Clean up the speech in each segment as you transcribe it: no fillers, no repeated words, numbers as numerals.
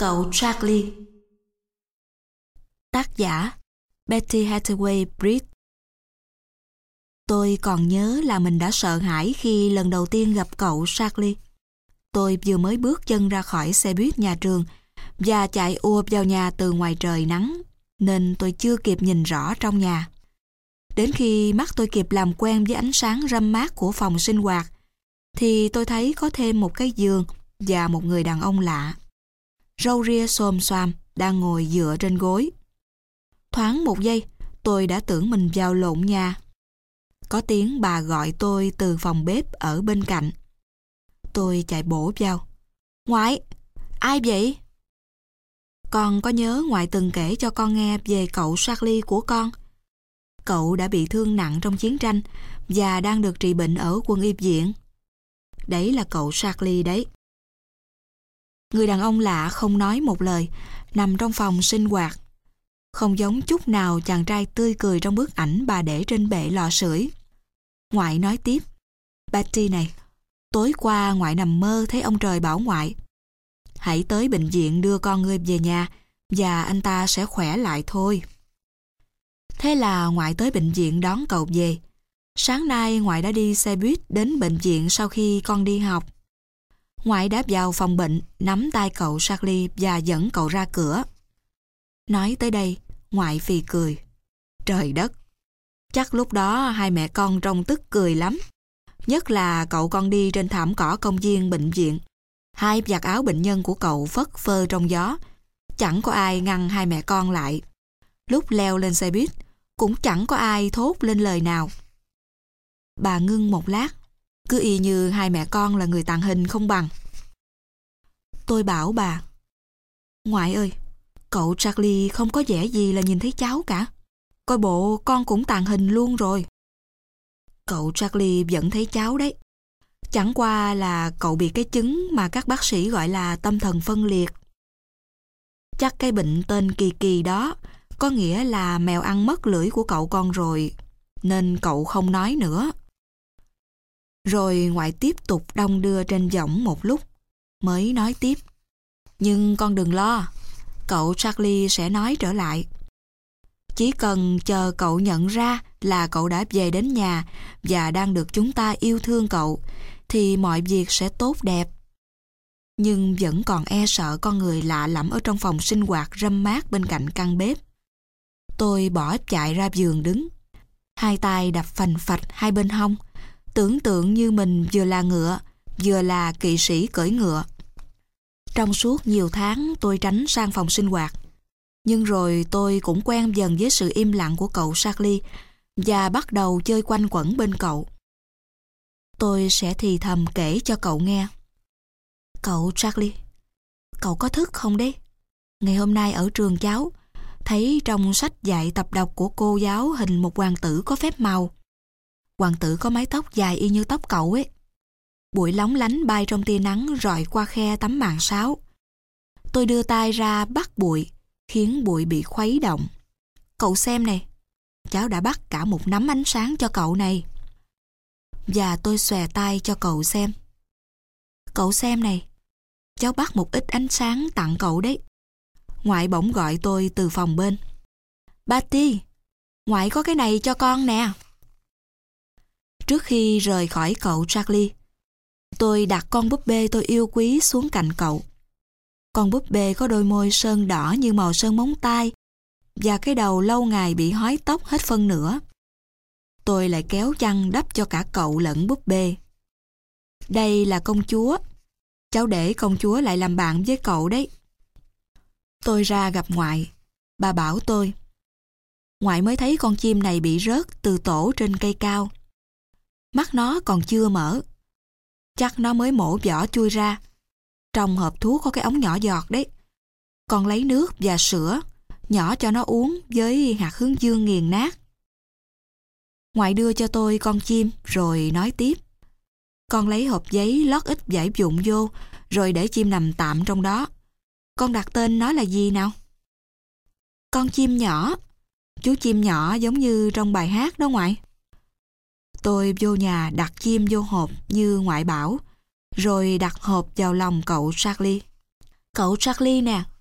Cậu Charlie. Tác giả Betty Hathaway Britt. Tôi còn nhớ là mình đã sợ hãi khi lần đầu tiên gặp cậu Charlie. Tôi vừa mới bước chân ra khỏi xe buýt nhà trường và chạy ùa vào nhà từ ngoài trời nắng, nên tôi chưa kịp nhìn rõ trong nhà. Đến khi mắt tôi kịp làm quen với ánh sáng râm mát của phòng sinh hoạt, thì tôi thấy có thêm một cái giường và một người đàn ông lạ. Râu ria xồm xoàm đang ngồi dựa trên gối. Thoáng một giây, tôi đã tưởng mình vào lộn nhà. Có tiếng bà gọi tôi từ phòng bếp ở bên cạnh. Tôi chạy bổ vào. Ngoại, ai vậy? Con có nhớ ngoại từng kể cho con nghe về cậu Charlie của con. Cậu đã bị thương nặng trong chiến tranh và đang được trị bệnh ở quân y viện. Đấy là cậu Charlie đấy. Người đàn ông lạ không nói một lời, nằm trong phòng sinh hoạt. Không giống chút nào chàng trai tươi cười trong bức ảnh bà để trên bệ lò sưởi. Ngoại nói tiếp. Betty này, tối qua ngoại nằm mơ thấy ông trời bảo ngoại: hãy tới bệnh viện đưa con ngươi về nhà và anh ta sẽ khỏe lại thôi. Thế là ngoại tới bệnh viện đón cậu về. Sáng nay ngoại đã đi xe buýt đến bệnh viện sau khi con đi học. Ngoại đã vào phòng bệnh, nắm tay cậu Charlie và dẫn cậu ra cửa. Nói tới đây, ngoại phì cười. Trời đất! Chắc lúc đó hai mẹ con trông tức cười lắm. Nhất là cậu con đi trên thảm cỏ công viên bệnh viện. Hai vạt áo bệnh nhân của cậu phất phơ trong gió. Chẳng có ai ngăn hai mẹ con lại. Lúc leo lên xe buýt, cũng chẳng có ai thốt lên lời nào. Bà ngưng một lát, cứ y như hai mẹ con là người tàng hình không bằng. Tôi bảo bà: ngoại ơi, cậu Charlie không có vẻ gì là nhìn thấy cháu cả. Coi bộ con cũng tàng hình luôn rồi. Cậu Charlie vẫn thấy cháu đấy. Chẳng qua là cậu bị cái chứng mà các bác sĩ gọi là tâm thần phân liệt. Chắc cái bệnh tên kỳ kỳ đó có nghĩa là mèo ăn mất lưỡi của cậu con rồi, nên cậu không nói nữa. Rồi ngoại tiếp tục đong đưa trên võng một lúc, mới nói tiếp. Nhưng con đừng lo, cậu Charlie sẽ nói trở lại. Chỉ cần chờ cậu nhận ra là cậu đã về đến nhà và đang được chúng ta yêu thương cậu, thì mọi việc sẽ tốt đẹp. Nhưng vẫn còn e sợ con người lạ lẫm ở trong phòng sinh hoạt râm mát bên cạnh căn bếp. Tôi bỏ chạy ra giường đứng, hai tay đập phành phạch hai bên hông, tưởng tượng như mình vừa là ngựa, vừa là kỵ sĩ cưỡi ngựa. Trong suốt nhiều tháng tôi tránh sang phòng sinh hoạt. Nhưng rồi tôi cũng quen dần với sự im lặng của cậu Charlie và bắt đầu chơi quanh quẩn bên cậu. Tôi sẽ thì thầm kể cho cậu nghe. Cậu Charlie, cậu có thức không đấy? Ngày hôm nay ở trường cháu thấy trong sách dạy tập đọc của cô giáo hình một hoàng tử có phép màu. Hoàng tử có mái tóc dài y như tóc cậu ấy. Bụi lóng lánh bay trong tia nắng rọi qua khe tấm màn sáo. Tôi đưa tay ra bắt bụi, khiến bụi bị khuấy động. Cậu xem này, cháu đã bắt cả một nắm ánh sáng cho cậu này. Và tôi xòe tay cho cậu xem. Cậu xem này, cháu bắt một ít ánh sáng tặng cậu đấy. Ngoại bỗng gọi tôi từ phòng bên. Betty, ngoại có cái này cho con nè. Trước khi rời khỏi cậu Charlie, tôi đặt con búp bê tôi yêu quý xuống cạnh cậu. Con búp bê có đôi môi sơn đỏ như màu sơn móng tay và cái đầu lâu ngày bị hói tóc hết phân nửa. Tôi lại kéo chăn đắp cho cả cậu lẫn búp bê. Đây là công chúa. Cháu để công chúa lại làm bạn với cậu đấy. Tôi ra gặp ngoại. Bà bảo tôi: ngoại mới thấy con chim này bị rớt từ tổ trên cây cao. Mắt nó còn chưa mở. Chắc nó mới mổ vỏ chui ra. Trong hộp thuốc có cái ống nhỏ giọt đấy. Con lấy nước và sữa nhỏ cho nó uống với hạt hướng dương nghiền nát. Ngoại đưa cho tôi con chim rồi nói tiếp. Con lấy hộp giấy lót ít vải vụn vô rồi để chim nằm tạm trong đó. Con đặt tên nó là gì nào? Con chim nhỏ. Chú chim nhỏ giống như trong bài hát đó ngoại. Tôi vô nhà đặt chim vô hộp như ngoại bảo, rồi đặt hộp vào lòng cậu Charlie. Cậu Charlie nè,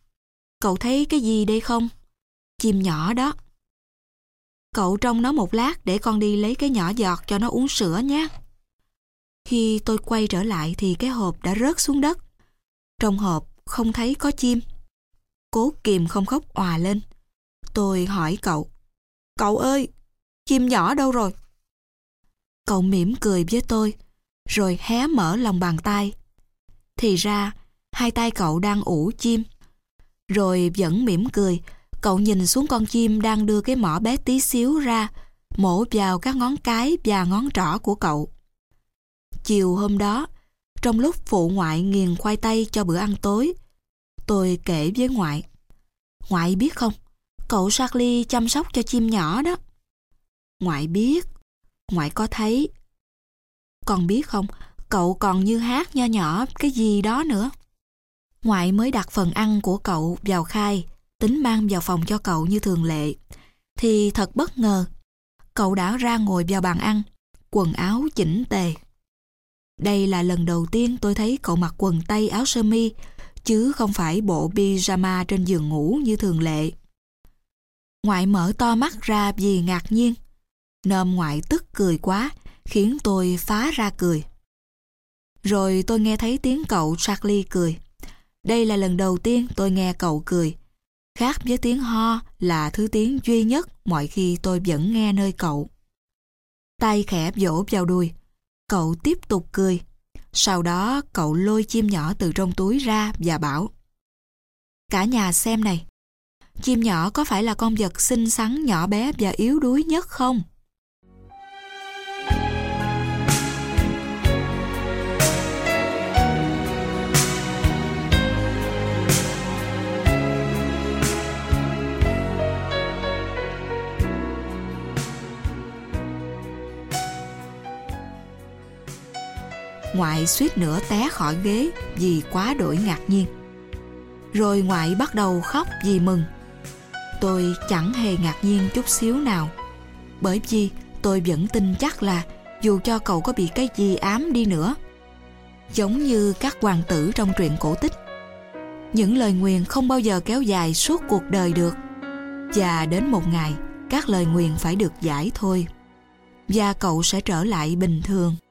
Cậu thấy cái gì đây không? Chim nhỏ đó. Cậu trông nó một lát để con đi lấy cái nhỏ giọt cho nó uống sữa nhé. Khi tôi quay trở lại thì cái hộp đã rớt xuống đất. Trong hộp không thấy có chim. Cố kìm không khóc òa lên. Tôi hỏi cậu: Cậu ơi, chim nhỏ đâu rồi? Cậu mỉm cười với tôi, rồi hé mở lòng bàn tay. Thì ra, hai tay cậu đang ủ chim. Rồi vẫn mỉm cười, cậu nhìn xuống con chim đang đưa cái mỏ bé tí xíu ra, mổ vào các ngón cái và ngón trỏ của cậu. Chiều hôm đó, trong lúc phụ ngoại nghiền khoai tây cho bữa ăn tối, tôi kể với ngoại: Ngoại biết không, cậu Charlie chăm sóc cho chim nhỏ đó. Ngoại biết, ngoại có thấy. Con biết không, cậu còn như hát nho nhỏ cái gì đó nữa. Ngoại mới đặt phần ăn của cậu vào khay, tính mang vào phòng cho cậu như thường lệ. Thì thật bất ngờ, cậu đã ra ngồi vào bàn ăn, quần áo chỉnh tề. Đây là lần đầu tiên tôi thấy cậu mặc quần tây áo sơ mi, chứ không phải bộ pyjama trên giường ngủ như thường lệ. Ngoại mở to mắt ra vì ngạc nhiên. Nôm ngoại tức cười quá, khiến tôi phá ra cười. Rồi tôi nghe thấy tiếng cậu Charlie cười. Đây là lần đầu tiên tôi nghe cậu cười. Khác với tiếng ho là thứ tiếng duy nhất mọi khi tôi vẫn nghe nơi cậu. Tay khẽ vỗ vào đùi, cậu tiếp tục cười. Sau đó cậu lôi chim nhỏ từ trong túi ra và bảo: Cả nhà xem này, chim nhỏ có phải là con vật xinh xắn, nhỏ bé và yếu đuối nhất không? Ngoại suýt nữa té khỏi ghế vì quá đỗi ngạc nhiên. Rồi ngoại bắt đầu khóc vì mừng. Tôi chẳng hề ngạc nhiên chút xíu nào, bởi vì tôi vẫn tin chắc là dù cho cậu có bị cái gì ám đi nữa, giống như các hoàng tử trong truyện cổ tích, những lời nguyền không bao giờ kéo dài suốt cuộc đời được. Và đến một ngày, các lời nguyền phải được giải thôi, và cậu sẽ trở lại bình thường.